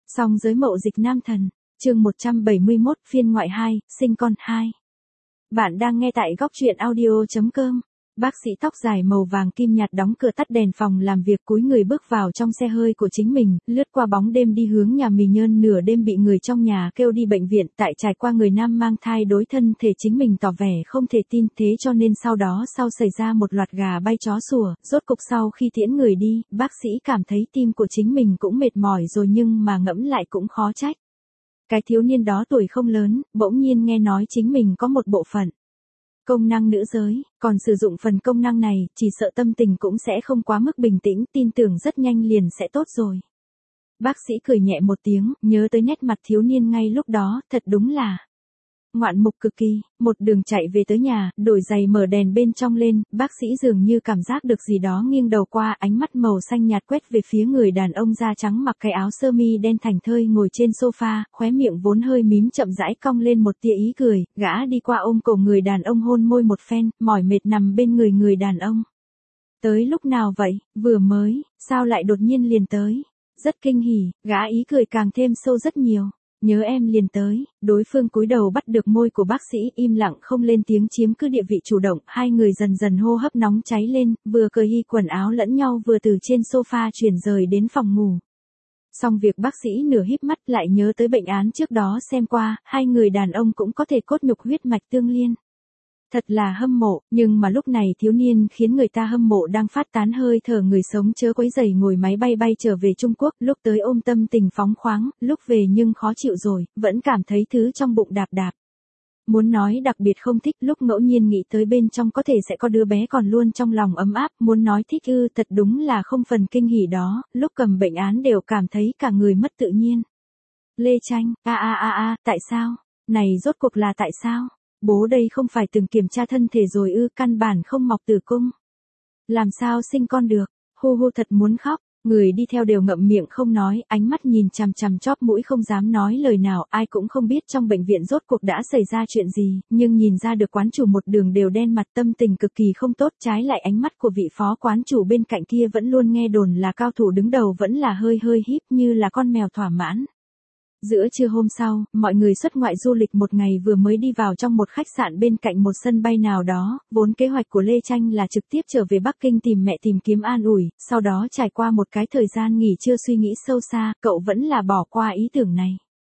Song giới mậu dịch nam thần, chương 171 phiên ngoại 2, sinh con 2. Bạn đang nghe tại góc truyện audio.com. Bác sĩ tóc dài màu vàng kim nhạt đóng cửa tắt đèn phòng làm việc, cúi người bước vào trong xe hơi của chính mình, lướt qua bóng đêm đi hướng nhà mì Nhơn. Nửa đêm bị người trong nhà kêu đi bệnh viện, tại trải qua người nam mang thai đối thân thể chính mình tỏ vẻ không thể tin, thế cho nên sau xảy ra một loạt gà bay chó sủa. Rốt cục sau khi tiễn người đi, bác sĩ cảm thấy tim của chính mình cũng mệt mỏi rồi, nhưng mà ngẫm lại cũng khó trách. Cái thiếu niên đó tuổi không lớn, bỗng nhiên nghe nói chính mình có một bộ phận công năng nữ giới, còn sử dụng phần công năng này, chỉ sợ tâm tình cũng sẽ không quá mức bình tĩnh, tin tưởng rất nhanh liền sẽ tốt rồi. Bác sĩ cười nhẹ một tiếng, nhớ tới nét mặt thiếu niên ngay lúc đó, thật đúng là ngoạn mục cực kỳ. Một đường chạy về tới nhà, đổi giày mở đèn bên trong lên, bác sĩ dường như cảm giác được gì đó, nghiêng đầu qua, ánh mắt màu xanh nhạt quét về phía người đàn ông da trắng mặc cái áo sơ mi đen thảnh thơi ngồi trên sofa, khóe miệng vốn hơi mím chậm rãi cong lên một tia ý cười, gã đi qua ôm cổ người đàn ông hôn môi một phen, mỏi mệt nằm bên người đàn ông. Tới lúc nào vậy, vừa mới, sao lại đột nhiên liền tới? Rất kinh hỉ, gã ý cười càng thêm sâu rất nhiều. Nhớ em liền tới. Đối phương cúi đầu bắt được môi của bác sĩ, im lặng không lên tiếng, chiếm cứ địa vị chủ động, hai người dần dần hô hấp nóng cháy lên, vừa cởi y quần áo lẫn nhau vừa từ trên sofa chuyển rời đến phòng ngủ. Xong việc, bác sĩ nửa híp mắt lại nhớ tới bệnh án trước đó xem qua, hai người đàn ông cũng có thể cốt nhục huyết mạch tương liên. Thật là hâm mộ, nhưng mà lúc này thiếu niên khiến người ta hâm mộ đang phát tán hơi thở người sống, chớ quấy rầy. Ngồi máy bay trở về Trung Quốc, lúc tới ôm tâm tình phóng khoáng, lúc về nhưng khó chịu rồi, vẫn cảm thấy thứ trong bụng đạp đạp. Muốn nói đặc biệt không thích, lúc ngẫu nhiên nghĩ tới bên trong có thể sẽ có đứa bé còn luôn trong lòng ấm áp, muốn nói thích thật đúng là không phần kinh hỉ đó, lúc cầm bệnh án đều cảm thấy cả người mất tự nhiên. Lê Tranh, tại sao? Này rốt cuộc là tại sao? Bố đây không phải từng kiểm tra thân thể rồi căn bản không mọc tử cung. Làm sao sinh con được, hu thật muốn khóc, người đi theo đều ngậm miệng không nói, ánh mắt nhìn chằm chằm chóp mũi không dám nói lời nào. Ai cũng không biết trong bệnh viện rốt cuộc đã xảy ra chuyện gì, nhưng nhìn ra được quán chủ một đường đều đen mặt, tâm tình cực kỳ không tốt. Trái lại ánh mắt của vị phó quán chủ bên cạnh kia vẫn luôn nghe đồn là cao thủ đứng đầu, vẫn là hơi híp như là con mèo thỏa mãn. Giữa trưa hôm sau, mọi người xuất ngoại du lịch một ngày vừa mới đi vào trong một khách sạn bên cạnh một sân bay nào đó, vốn kế hoạch của Lê Tranh là trực tiếp trở về Bắc Kinh tìm mẹ, tìm kiếm an ủi, sau đó trải qua một cái thời gian nghỉ trưa suy nghĩ sâu xa, cậu vẫn là bỏ qua ý tưởng này.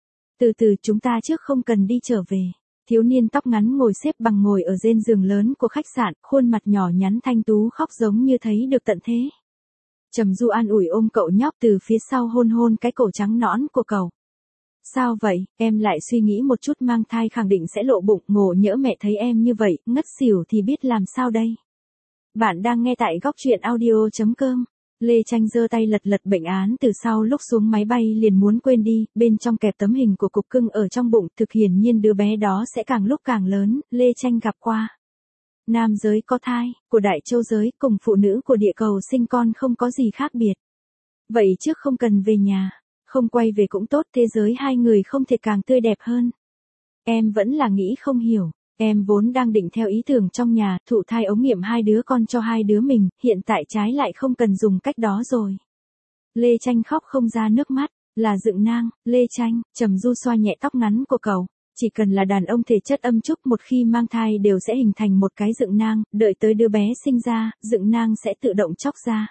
Từ từ, chúng ta trước không cần đi trở về. Thiếu niên tóc ngắn ngồi xếp bằng ngồi ở trên giường lớn của khách sạn, khuôn mặt nhỏ nhắn thanh tú khóc giống như thấy được tận thế. Trầm Du an ủi ôm cậu nhóc từ phía sau, hôn cái cổ trắng nõn của cậu. Sao vậy, em lại suy nghĩ một chút, mang thai khẳng định sẽ lộ bụng, ngộ nhỡ mẹ thấy em như vậy, ngất xỉu thì biết làm sao đây. Bạn đang nghe tại góc truyện audio.com. Lê Tranh giơ tay lật bệnh án từ sau, lúc xuống máy bay liền muốn quên đi, bên trong kẹp tấm hình của cục cưng ở trong bụng, thực hiển nhiên đứa bé đó sẽ càng lúc càng lớn. Lê Tranh gặp qua nam giới có thai, của Đại Châu giới, cùng phụ nữ của địa cầu sinh con không có gì khác biệt. Vậy trước không cần về nhà. Không quay về cũng tốt, thế giới hai người không thể càng tươi đẹp hơn. Em vẫn là nghĩ không hiểu, em vốn đang định theo ý tưởng trong nhà, thụ thai ống nghiệm hai đứa con cho hai đứa mình, hiện tại trái lại không cần dùng cách đó rồi. Lê Tranh khóc không ra nước mắt, là dựng nang. Lê Tranh, Trầm Du xoa nhẹ tóc ngắn của cậu, chỉ cần là đàn ông thể chất âm trúc một khi mang thai đều sẽ hình thành một cái dựng nang, đợi tới đứa bé sinh ra, dựng nang sẽ tự động chóc ra.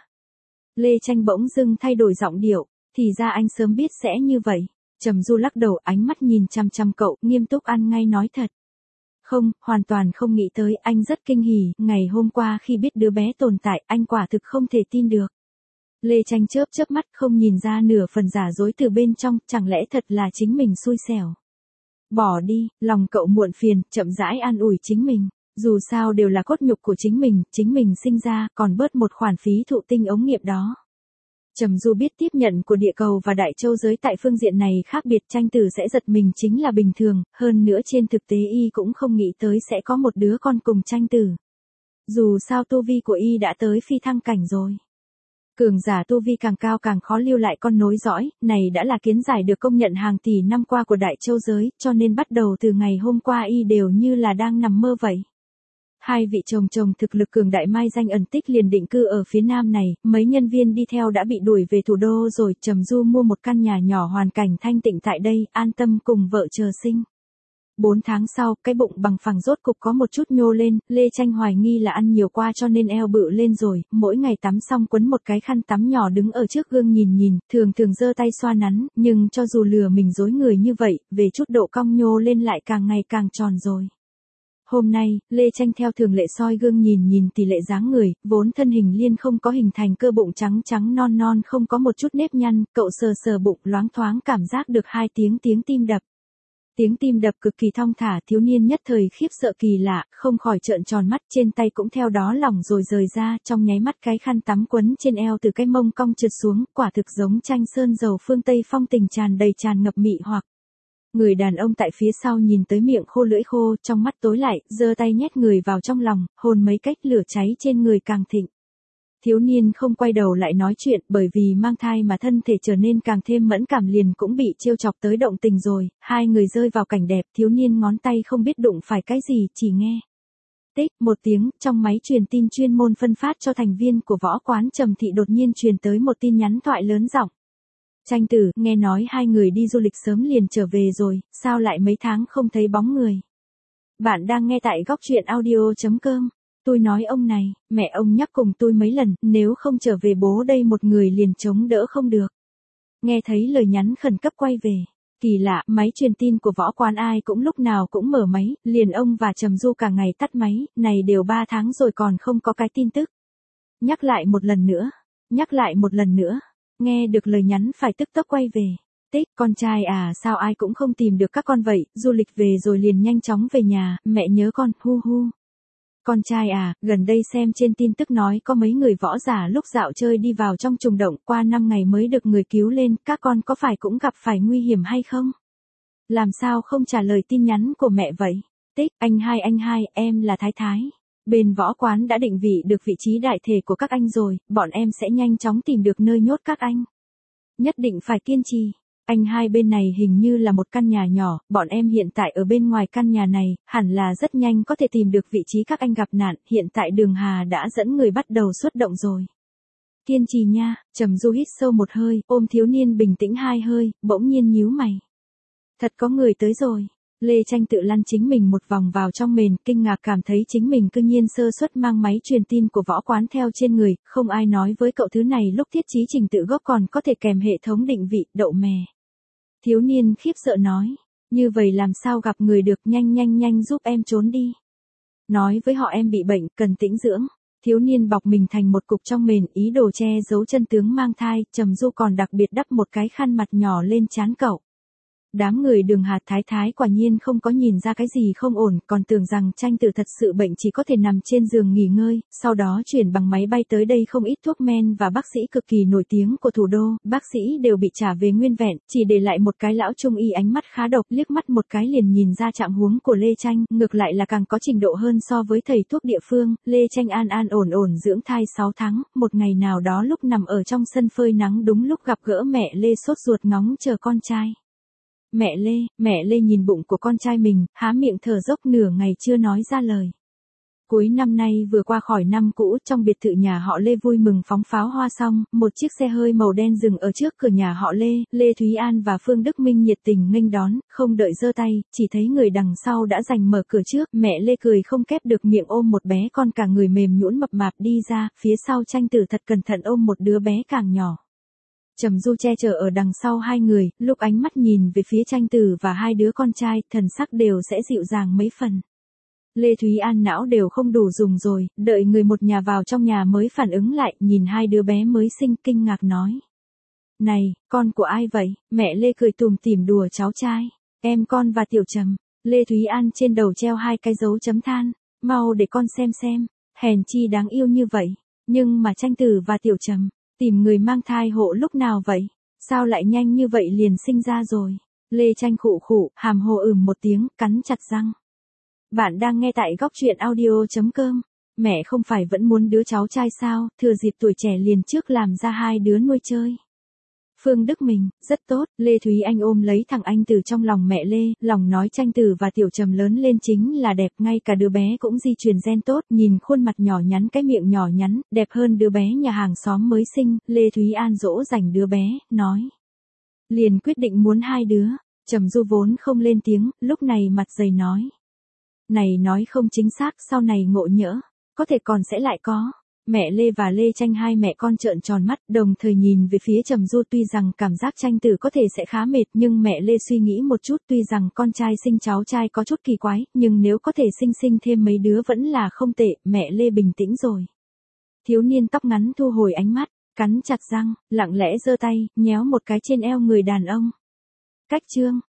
Lê Tranh bỗng dưng thay đổi giọng điệu. Thì ra anh sớm biết sẽ như vậy. Trầm Du lắc đầu, ánh mắt nhìn chăm cậu, nghiêm túc ăn ngay nói thật. Không, hoàn toàn không nghĩ tới, anh rất kinh hỉ, ngày hôm qua khi biết đứa bé tồn tại, anh quả thực không thể tin được. Lê Tranh chớp mắt, không nhìn ra nửa phần giả dối từ bên trong, chẳng lẽ thật là chính mình xui xẻo. Bỏ đi, lòng cậu muộn phiền, chậm rãi an ủi chính mình. Dù sao đều là cốt nhục của chính mình sinh ra, còn bớt một khoản phí thụ tinh ống nghiệm đó. Trầm Du biết tiếp nhận của địa cầu và Đại Châu giới tại phương diện này khác biệt, Tranh tử sẽ giật mình chính là bình thường, hơn nữa trên thực tế y cũng không nghĩ tới sẽ có một đứa con cùng Tranh tử. Dù sao tu vi của y đã tới phi thăng cảnh rồi. Cường giả tu vi càng cao càng khó lưu lại con nối dõi, này đã là kiến giải được công nhận hàng tỷ năm qua của Đại Châu giới, cho nên bắt đầu từ ngày hôm qua y đều như là đang nằm mơ vậy. Hai vị chồng chồng thực lực cường đại mai danh ẩn tích liền định cư ở phía nam này, mấy nhân viên đi theo đã bị đuổi về thủ đô rồi, Trầm Du mua một căn nhà nhỏ hoàn cảnh thanh tịnh tại đây, an tâm cùng vợ chờ sinh. 4 tháng sau, cái bụng bằng phẳng rốt cục có một chút nhô lên, Lê Tranh hoài nghi là ăn nhiều qua cho nên eo bự lên rồi, mỗi ngày tắm xong quấn một cái khăn tắm nhỏ đứng ở trước gương nhìn, thường giơ tay xoa nắn, nhưng cho dù lừa mình dối người như vậy, về chút độ cong nhô lên lại càng ngày càng tròn rồi. Hôm nay, Lê Tranh theo thường lệ soi gương nhìn tỷ lệ dáng người, vốn thân hình liên không có hình thành cơ bụng trắng trắng non không có một chút nếp nhăn, cậu sờ bụng loáng thoáng cảm giác được 2 tiếng tim đập. Tiếng tim đập cực kỳ thong thả, thiếu niên nhất thời khiếp sợ kỳ lạ, không khỏi trợn tròn mắt, trên tay cũng theo đó lỏng rồi rời ra, trong nháy mắt cái khăn tắm quấn trên eo từ cái mông cong trượt xuống, quả thực giống tranh sơn dầu phương Tây phong tình tràn ngập mị hoặc. Người đàn ông tại phía sau nhìn tới miệng khô lưỡi khô, trong mắt tối lại, giơ tay nhét người vào trong lòng, hôn mấy cách lửa cháy trên người càng thịnh. Thiếu niên không quay đầu lại nói chuyện, bởi vì mang thai mà thân thể trở nên càng thêm mẫn cảm, liền cũng bị trêu chọc tới động tình rồi, hai người rơi vào cảnh đẹp, thiếu niên ngón tay không biết đụng phải cái gì, chỉ nghe. Tích, một tiếng, trong máy truyền tin chuyên môn phân phát cho thành viên của võ quán Trầm Thị đột nhiên truyền tới một tin nhắn thoại lớn giọng. Tranh tử, nghe nói hai người đi du lịch sớm liền trở về rồi, sao lại mấy tháng không thấy bóng người? Bạn đang nghe tại góc truyện audio.com. Tôi nói ông này, mẹ ông nhắc cùng tôi mấy lần, nếu không trở về bố đây một người liền chống đỡ không được. Nghe thấy lời nhắn khẩn cấp quay về. Kỳ lạ, máy truyền tin của võ quán ai cũng lúc nào cũng mở máy, liền ông và Trầm Du cả ngày tắt máy, này đều 3 tháng rồi còn không có cái tin tức. Nhắc lại một lần nữa. Nghe được lời nhắn phải tức tốc quay về. Tích, con trai à, sao ai cũng không tìm được các con vậy, du lịch về rồi liền nhanh chóng về nhà, mẹ nhớ con, hu hu. Con trai à, gần đây xem trên tin tức nói có mấy người võ giả lúc dạo chơi đi vào trong trùng động, qua 5 ngày mới được người cứu lên, các con có phải cũng gặp phải nguy hiểm hay không? Làm sao không trả lời tin nhắn của mẹ vậy? Tích, anh hai, em là Thái Thái. Bên võ quán đã định vị được vị trí đại thể của các anh rồi, bọn em sẽ nhanh chóng tìm được nơi nhốt các anh. Nhất định phải kiên trì. Anh hai, bên này hình như là một căn nhà nhỏ, bọn em hiện tại ở bên ngoài căn nhà này, hẳn là rất nhanh có thể tìm được vị trí các anh gặp nạn, hiện tại Đường Hà đã dẫn người bắt đầu xuất động rồi. Kiên trì nha, Trầm Du hít sâu một hơi, ôm thiếu niên bình tĩnh 2 hơi, bỗng nhiên nhíu mày. Thật có người tới rồi. Lê Tranh tự lăn chính mình một vòng vào trong mền, kinh ngạc cảm thấy chính mình cư nhiên sơ suất mang máy truyền tin của võ quán theo trên người, không ai nói với cậu thứ này lúc thiết trí trình tự gốc còn có thể kèm hệ thống định vị, đậu mè. Thiếu niên khiếp sợ nói, như vậy làm sao gặp người được, nhanh giúp em trốn đi. Nói với họ em bị bệnh, cần tĩnh dưỡng. Thiếu niên bọc mình thành một cục trong mền, ý đồ che giấu chân tướng mang thai, Trầm Du còn đặc biệt đắp một cái khăn mặt nhỏ lên trán cậu. Đám người Đường Hà Thái Thái quả nhiên không có nhìn ra cái gì không ổn, còn tưởng rằng Tranh tử thật sự bệnh chỉ có thể nằm trên giường nghỉ ngơi, sau đó chuyển bằng máy bay tới đây không ít thuốc men và bác sĩ cực kỳ nổi tiếng của thủ đô, bác sĩ đều bị trả về nguyên vẹn, chỉ để lại một cái lão trung y ánh mắt khá độc, liếc mắt một cái liền nhìn ra trạng huống của Lê Tranh, ngược lại là càng có trình độ hơn so với thầy thuốc địa phương. Lê Tranh an ổn dưỡng thai 6 tháng, một ngày nào đó lúc nằm ở trong sân phơi nắng đúng lúc gặp gỡ mẹ Lê sốt ruột ngóng chờ con trai. Mẹ Lê nhìn bụng của con trai mình, há miệng thở dốc nửa ngày chưa nói ra lời. Cuối năm nay vừa qua khỏi năm cũ, trong biệt thự nhà họ Lê vui mừng phóng pháo hoa xong, một chiếc xe hơi màu đen dừng ở trước cửa nhà họ Lê, Lê Thúy An và Phương Đức Minh nhiệt tình nghênh đón, không đợi giơ tay, chỉ thấy người đằng sau đã giành mở cửa trước, mẹ Lê cười không khép được miệng ôm một bé con cả người mềm nhũn mập mạp đi ra, phía sau Tranh tử thật cẩn thận ôm một đứa bé càng nhỏ. Trầm Du che chở ở đằng sau hai người, lúc ánh mắt nhìn về phía Tranh tử và hai đứa con trai, thần sắc đều sẽ dịu dàng mấy phần. Lê Thúy An não đều không đủ dùng rồi, đợi người một nhà vào trong nhà mới phản ứng lại, nhìn hai đứa bé mới sinh kinh ngạc nói. Này, con của ai vậy? Mẹ Lê cười tủm tỉm đùa cháu trai. Em con và Tiểu Trầm. Lê Thúy An trên đầu treo 2 cái dấu chấm than. Mau để con xem. Hèn chi đáng yêu như vậy. Nhưng mà Tranh tử và Tiểu Trầm, tìm người mang thai hộ lúc nào vậy? Sao lại nhanh như vậy liền sinh ra rồi? Lê Tranh khụ, hàm hồ một tiếng, cắn chặt răng. Bạn đang nghe tại góc truyện audio.com. Mẹ không phải vẫn muốn đứa cháu trai sao, thừa dịp tuổi trẻ liền trước làm ra 2 đứa nuôi chơi. Phương Đức mình, rất tốt, Lê Thúy Anh ôm lấy thằng anh từ trong lòng mẹ Lê, lòng nói Tranh Tử và Tiểu Trầm lớn lên chính là đẹp, ngay cả đứa bé cũng di truyền gen tốt, nhìn khuôn mặt nhỏ nhắn cái miệng nhỏ nhắn, đẹp hơn đứa bé nhà hàng xóm mới sinh, Lê Thúy An dỗ dành đứa bé, nói. Liền quyết định muốn hai đứa, Trầm Du vốn không lên tiếng, lúc này mặt dày nói. Này nói không chính xác, sau này ngộ nhỡ, có thể còn sẽ lại có. Mẹ Lê và Lê Tranh hai mẹ con trợn tròn mắt, đồng thời nhìn về phía Trầm Du, tuy rằng cảm giác Tranh Tử có thể sẽ khá mệt, nhưng mẹ Lê suy nghĩ một chút, tuy rằng con trai sinh cháu trai có chút kỳ quái, nhưng nếu có thể sinh thêm mấy đứa vẫn là không tệ, mẹ Lê bình tĩnh rồi. Thiếu niên tóc ngắn thu hồi ánh mắt, cắn chặt răng, lặng lẽ giơ tay, nhéo một cái trên eo người đàn ông. Cách chương